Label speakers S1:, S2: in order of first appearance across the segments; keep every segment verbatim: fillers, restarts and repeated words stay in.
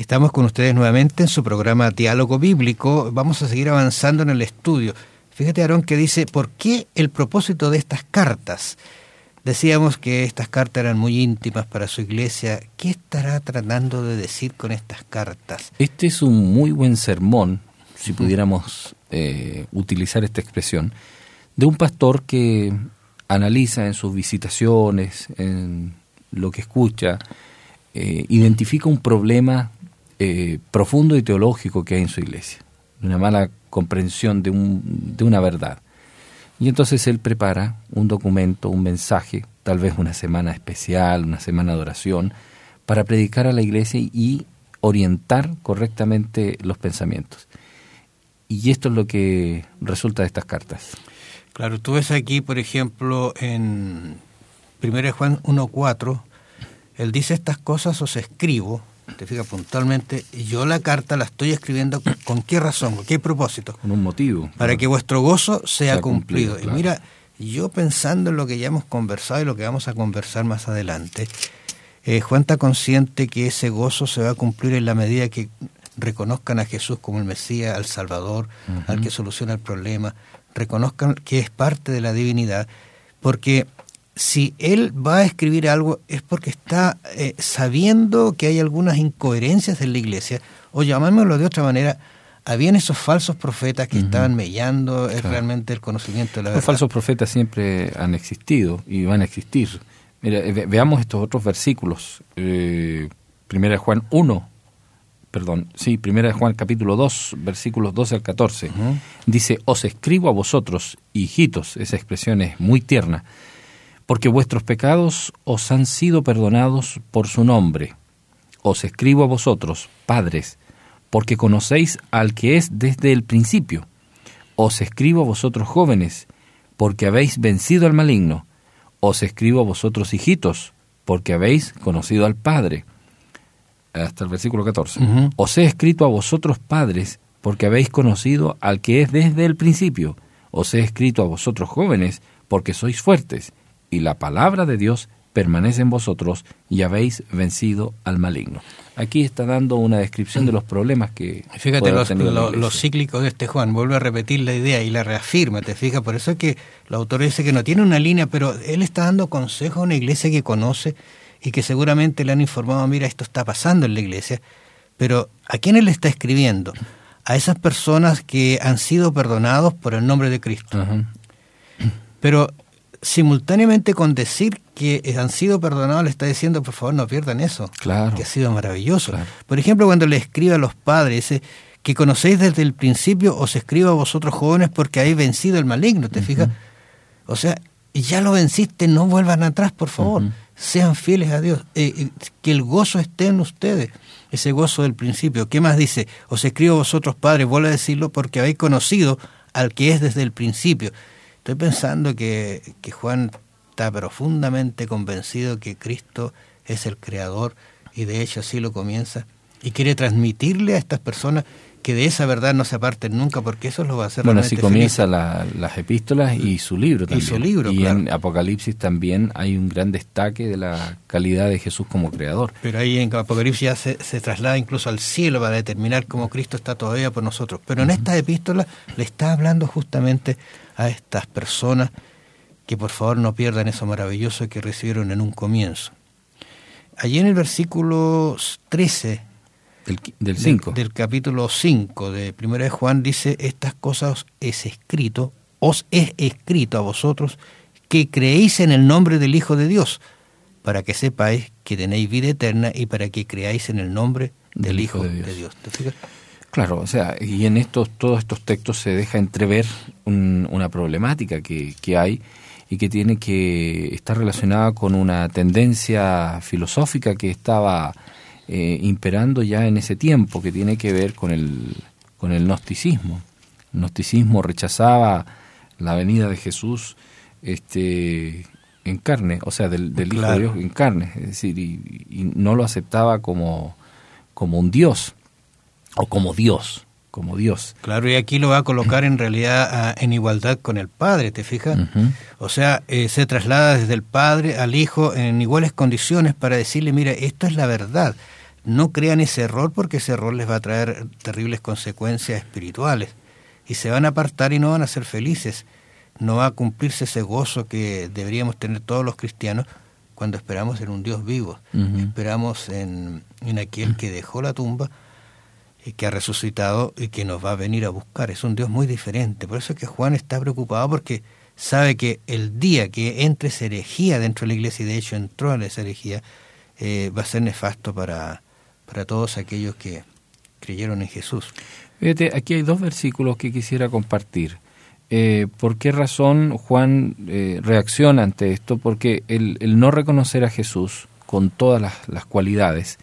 S1: Estamos con ustedes nuevamente en su programa Diálogo Bíblico. Vamos a seguir avanzando en el estudio. Fíjate, Aarón, que dice, ¿por qué el propósito de estas cartas? Decíamos que estas cartas eran muy íntimas para su iglesia. ¿Qué estará tratando de decir con estas cartas?
S2: Este es un muy buen sermón, si pudiéramos eh, utilizar esta expresión, de un pastor que analiza en sus visitaciones, en lo que escucha, eh, identifica un problema eh, profundo y teológico que hay en su iglesia, una mala comprensión de, un, de una verdad. Y entonces él prepara un documento, un mensaje, tal vez una semana especial, una semana de oración, para predicar a la iglesia y orientar correctamente los pensamientos. Y esto es lo que resulta de estas cartas.
S1: Claro, tú ves aquí, por ejemplo, en primera de Juan uno cuatro, él dice, estas cosas os escribo, te fijas puntualmente, y yo la carta la estoy escribiendo con, ¿con qué razón, con qué propósito?
S2: Con un motivo.
S1: Para claro. que vuestro gozo sea, sea cumplido. cumplido claro. Y mira, yo pensando en lo que ya hemos conversado y lo que vamos a conversar más adelante, eh, Juan está consciente que ese gozo se va a cumplir en la medida que reconozcan a Jesús como el Mesías, al Salvador, uh-huh. al que soluciona el problema, reconozcan que es parte de la divinidad, porque si él va a escribir algo es porque está eh, sabiendo que hay algunas incoherencias en la iglesia, o llamémoslo de otra manera, habían esos falsos profetas que uh-huh. estaban mellando claro. realmente el conocimiento de la
S2: Los
S1: verdad.
S2: Los falsos profetas siempre han existido y van a existir. Mira, ve- veamos estos otros versículos. Eh, primera de Juan uno, perdón, sí, primera de Juan capítulo dos, versículos doce al catorce. Uh-huh. Dice, os escribo a vosotros, hijitos, esa expresión es muy tierna, porque vuestros pecados os han sido perdonados por su nombre. Os escribo a vosotros, padres, porque conocéis al que es desde el principio. Os escribo a vosotros, jóvenes, porque habéis vencido al maligno. Os escribo a vosotros, hijitos, porque habéis conocido al Padre. Hasta el versículo catorce. Uh-huh. Os he escrito a vosotros, padres, porque habéis conocido al que es desde el principio. Os he escrito a vosotros, jóvenes, porque sois fuertes, y la palabra de Dios permanece en vosotros, y habéis vencido al maligno. Aquí está dando una descripción de los problemas que...
S1: Fíjate los, lo, los cíclicos de este Juan, vuelve a repetir la idea y la reafirma, te fijas, por eso es que el autor dice que no tiene una línea, pero él está dando consejo a una iglesia que conoce y que seguramente le han informado, mira, esto está pasando en la iglesia, pero ¿a quién él está escribiendo? A esas personas que han sido perdonados por el nombre de Cristo. Uh-huh. Pero simultáneamente con decir que han sido perdonados, le está diciendo, por favor, no pierdan eso,
S2: claro.
S1: que ha sido maravilloso.
S2: Claro.
S1: Por ejemplo, cuando le escribe a los padres, dice, que conocéis desde el principio, os escribo a vosotros jóvenes porque habéis vencido el maligno, ¿te uh-huh. fijas? O sea, ya lo venciste, no vuelvan atrás, por favor. Uh-huh. Sean fieles a Dios, eh, que el gozo esté en ustedes, ese gozo del principio. ¿Qué más dice? Os escribo a vosotros, padres, vuelvo a decirlo, porque habéis conocido al que es desde el principio. Estoy pensando que, que Juan está profundamente convencido que Cristo es el Creador, y de hecho así lo comienza, y quiere transmitirle a estas personas que de esa verdad no se aparten nunca, porque eso lo va a hacer
S2: bueno,
S1: realmente
S2: así comienza la, las epístolas y su libro también.
S1: Y su libro,
S2: Y
S1: claro.
S2: en Apocalipsis también hay un gran destaque de la calidad de Jesús como creador.
S1: Pero ahí en Apocalipsis ya se, se traslada incluso al cielo para determinar cómo Cristo está todavía por nosotros. Pero en uh-huh. esta epístola le está hablando justamente a estas personas que por favor no pierdan eso maravilloso que recibieron en un comienzo. Allí en el versículo trece...
S2: Del, del, cinco.
S1: del, del capítulo cinco de Primera de Juan dice, estas cosas os es escrito, os es escrito a vosotros que creéis en el nombre del Hijo de Dios, para que sepáis que tenéis vida eterna y para que creáis en el nombre del, del Hijo, Hijo de Dios. De Dios. ¿Te fijas?
S2: Claro, o sea, y en estos todos estos textos se deja entrever un, una problemática que, que hay y que tiene que estar relacionada con una tendencia filosófica que estaba Eh, imperando ya en ese tiempo, que tiene que ver con el con el gnosticismo. El gnosticismo rechazaba la venida de Jesús este en carne, o sea, del, del claro. Hijo de Dios en carne, es decir, y, y no lo aceptaba como, como un Dios, o como Dios, como Dios.
S1: Claro, y aquí lo va a colocar en realidad a, en igualdad con el Padre, ¿te fijas? Uh-huh. O sea, eh, se traslada desde el Padre al Hijo en iguales condiciones para decirle, mira, esto es la verdad. no crean ese error, porque ese error les va a traer terribles consecuencias espirituales y se van a apartar y no van a ser felices. No va a cumplirse ese gozo que deberíamos tener todos los cristianos cuando esperamos en un Dios vivo. Uh-huh. Esperamos en, en aquel que dejó la tumba y que ha resucitado y que nos va a venir a buscar. Es un Dios muy diferente. Por eso es que Juan está preocupado, porque sabe que el día que entre esa herejía dentro de la iglesia, y de hecho entró en esa herejía, eh, va a ser nefasto para, para todos aquellos que creyeron en Jesús.
S2: Fíjate, aquí hay dos versículos que quisiera compartir. Eh, ¿Por qué razón Juan eh, reacciona ante esto? Porque el, el no reconocer a Jesús con todas las, las cualidades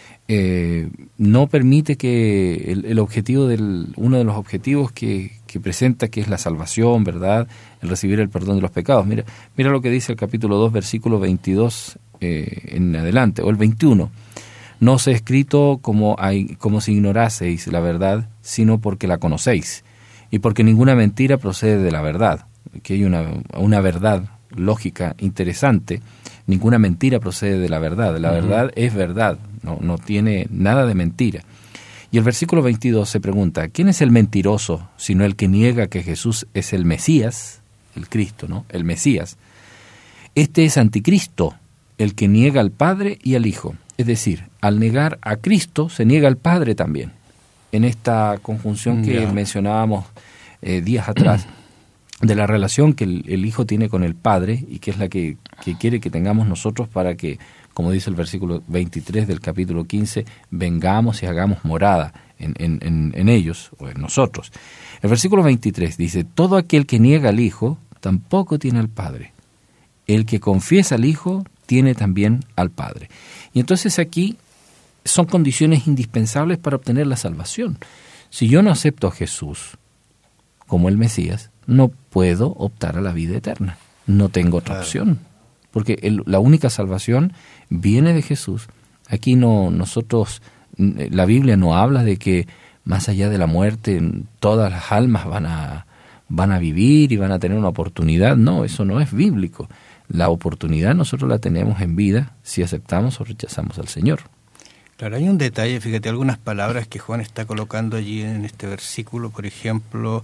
S2: eh, no permite que el, el objetivo del uno de los objetivos que, que presenta, que es la salvación, ¿verdad?, el recibir el perdón de los pecados. Mira, mira lo que dice el capítulo dos, versículo veintidós eh, en adelante, o el veintiuno. No os he escrito como, hay, como si ignoraseis la verdad, sino porque la conocéis, y porque ninguna mentira procede de la verdad. Aquí hay una, una verdad lógica interesante. Ninguna mentira procede de la verdad. La uh-huh. verdad es verdad, no, no tiene nada de mentira. Y el versículo veintidós se pregunta, ¿quién es el mentiroso sino el que niega que Jesús es el Mesías, el Cristo, ¿no? El Mesías? Este es anticristo, el que niega al Padre y al Hijo. Es decir, al negar a Cristo se niega al Padre también. En esta conjunción que yeah. mencionábamos eh, días atrás, de la relación que el, el Hijo tiene con el Padre, y que es la que, que quiere que tengamos nosotros para que, como dice el versículo veintitrés del capítulo quince, vengamos y hagamos morada en, en, en, en ellos, o en nosotros. El versículo veintitrés dice, todo aquel que niega al Hijo tampoco tiene al Padre. El que confiesa al Hijo tiene también al Padre. Y entonces aquí son condiciones indispensables para obtener la salvación. Si yo no acepto a Jesús como el Mesías, no puedo optar a la vida eterna. No tengo otra claro. opción. Porque el, la única salvación viene de Jesús. Aquí no nosotros, la Biblia no habla de que más allá de la muerte todas las almas van a, van a vivir y van a tener una oportunidad. No, eso no es bíblico. La oportunidad nosotros la tenemos en vida si aceptamos o rechazamos al Señor.
S1: Claro, hay un detalle, fíjate, algunas palabras que Juan está colocando allí en este versículo. Por ejemplo,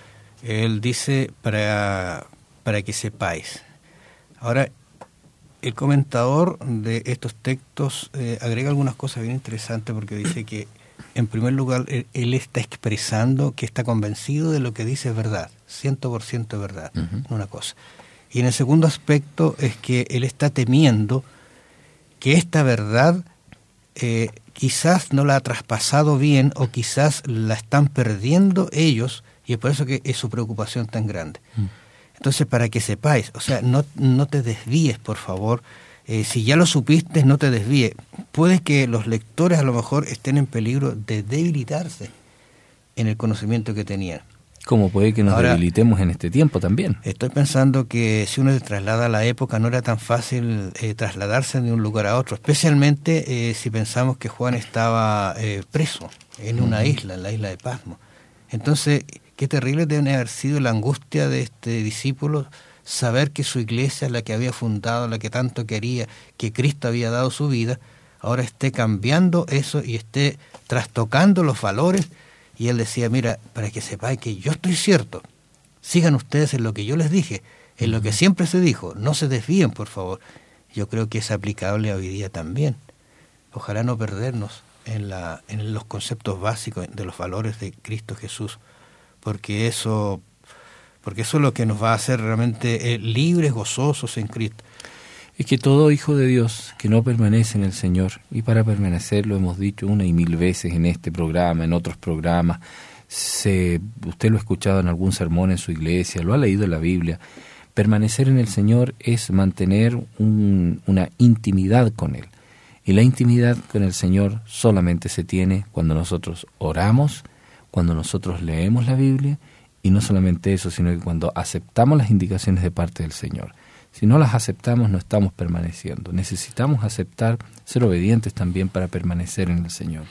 S1: él dice, para, para que sepáis. Ahora, el comentador de estos textos eh, agrega algunas cosas bien interesantes, porque dice que, en primer lugar, él, él está expresando que está convencido de lo que dice es verdad, ciento por ciento es verdad, uh-huh. una cosa. Y en el segundo aspecto es que él está temiendo que esta verdad eh, quizás no la ha traspasado bien, o quizás la están perdiendo ellos, y es por eso que es su preocupación tan grande. Uh-huh. Entonces, para que sepáis, o sea, no, no te desvíes, por favor. Eh, si ya lo supiste, no te desvíes. Puede que los lectores a lo mejor estén en peligro de debilitarse en el conocimiento que tenían.
S2: Como puede que nos Ahora, debilitemos en este tiempo también.
S1: Estoy pensando que si uno se traslada a la época, no era tan fácil eh, trasladarse de un lugar a otro, especialmente eh, si pensamos que Juan estaba eh, preso en una uh-huh. isla, en la isla de Patmos. Entonces, qué terrible debe haber sido la angustia de este discípulo, saber que su iglesia, la que había fundado, la que tanto quería, que Cristo había dado su vida, ahora esté cambiando eso y esté trastocando los valores. Y él decía, mira, para que sepáis que yo estoy cierto, sigan ustedes en lo que yo les dije, en lo que siempre se dijo, no se desvíen, por favor. Yo creo que es aplicable hoy día también. Ojalá no perdernos en, la, en los conceptos básicos de los valores de Cristo Jesús, porque eso, porque eso es lo que nos va a hacer realmente eh, libres, gozosos en Cristo.
S2: Es que todo hijo de Dios que no permanece en el Señor, y para permanecer, lo hemos dicho una y mil veces en este programa, en otros programas, se, usted lo ha escuchado en algún sermón en su iglesia, lo ha leído en la Biblia, permanecer en el Señor es mantener un, una intimidad con Él. Y la intimidad con el Señor solamente se tiene cuando nosotros oramos, cuando nosotros leemos la Biblia, y no solamente eso, sino que cuando aceptamos las indicaciones de parte del Señor. Si no las aceptamos, no estamos permaneciendo. Necesitamos aceptar, ser obedientes también para permanecer en el Señor.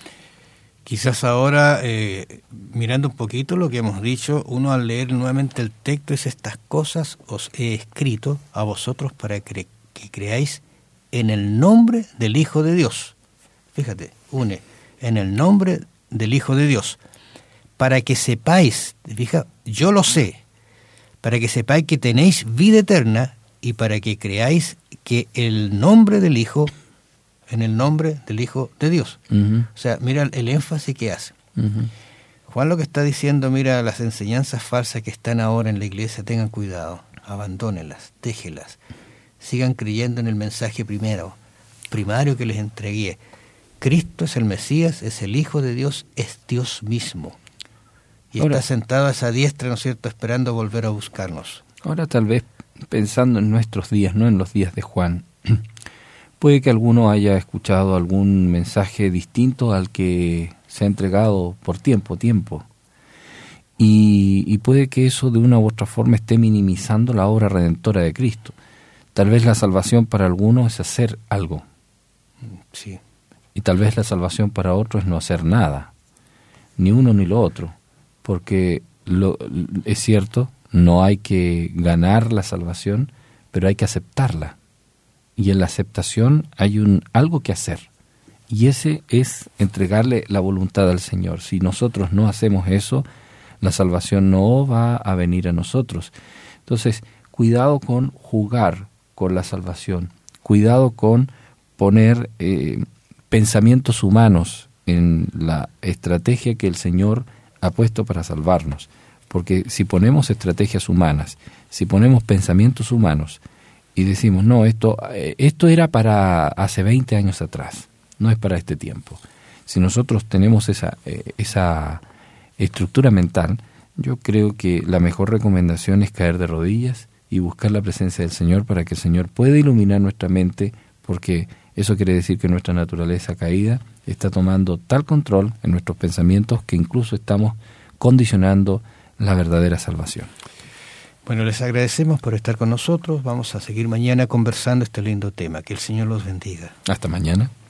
S1: Quizás ahora, eh, mirando un poquito lo que hemos dicho, uno al leer nuevamente el texto dice, estas cosas os he escrito a vosotros para que, que creáis en el nombre del Hijo de Dios. Fíjate, une, en el nombre del Hijo de Dios, para que sepáis, fija, yo lo sé, para que sepáis que tenéis vida eterna y para que creáis que el nombre del Hijo, en el nombre del Hijo de Dios. Uh-huh. O sea, mira el énfasis que hace. Uh-huh. Juan lo que está diciendo, mira, las enseñanzas falsas que están ahora en la iglesia, tengan cuidado, abandónenlas, déjenlas, sigan creyendo en el mensaje primero, primario que les entregué. Cristo es el Mesías, es el Hijo de Dios, es Dios mismo. Y ahora, está sentado a esa diestra, ¿no es cierto?, esperando volver a buscarnos.
S2: Ahora tal vez, pensando en nuestros días, no en los días de Juan, puede que alguno haya escuchado algún mensaje distinto al que se ha entregado por tiempo, tiempo. Y, y puede que eso de una u otra forma esté minimizando la obra redentora de Cristo. Tal vez la salvación para algunos es hacer algo.
S1: Sí.
S2: Y tal vez la salvación para otros es no hacer nada, ni uno ni lo otro. Porque lo, es cierto, no hay que ganar la salvación, pero hay que aceptarla. Y en la aceptación hay un algo que hacer. Y ese es entregarle la voluntad al Señor. Si nosotros no hacemos eso, la salvación no va a venir a nosotros. Entonces, cuidado con jugar con la salvación. Cuidado con poner eh, pensamientos humanos en la estrategia que el Señor ha puesto para salvarnos. Porque si ponemos estrategias humanas, si ponemos pensamientos humanos y decimos, no, esto, esto era para hace veinte años atrás, no es para este tiempo. Si nosotros tenemos esa, eh, esa estructura mental, yo creo que la mejor recomendación es caer de rodillas y buscar la presencia del Señor para que el Señor pueda iluminar nuestra mente, porque eso quiere decir que nuestra naturaleza caída está tomando tal control en nuestros pensamientos que incluso estamos condicionando la verdadera salvación.
S1: Bueno, les agradecemos por estar con nosotros. Vamos a seguir mañana conversando este lindo tema. Que el Señor los bendiga.
S2: Hasta mañana.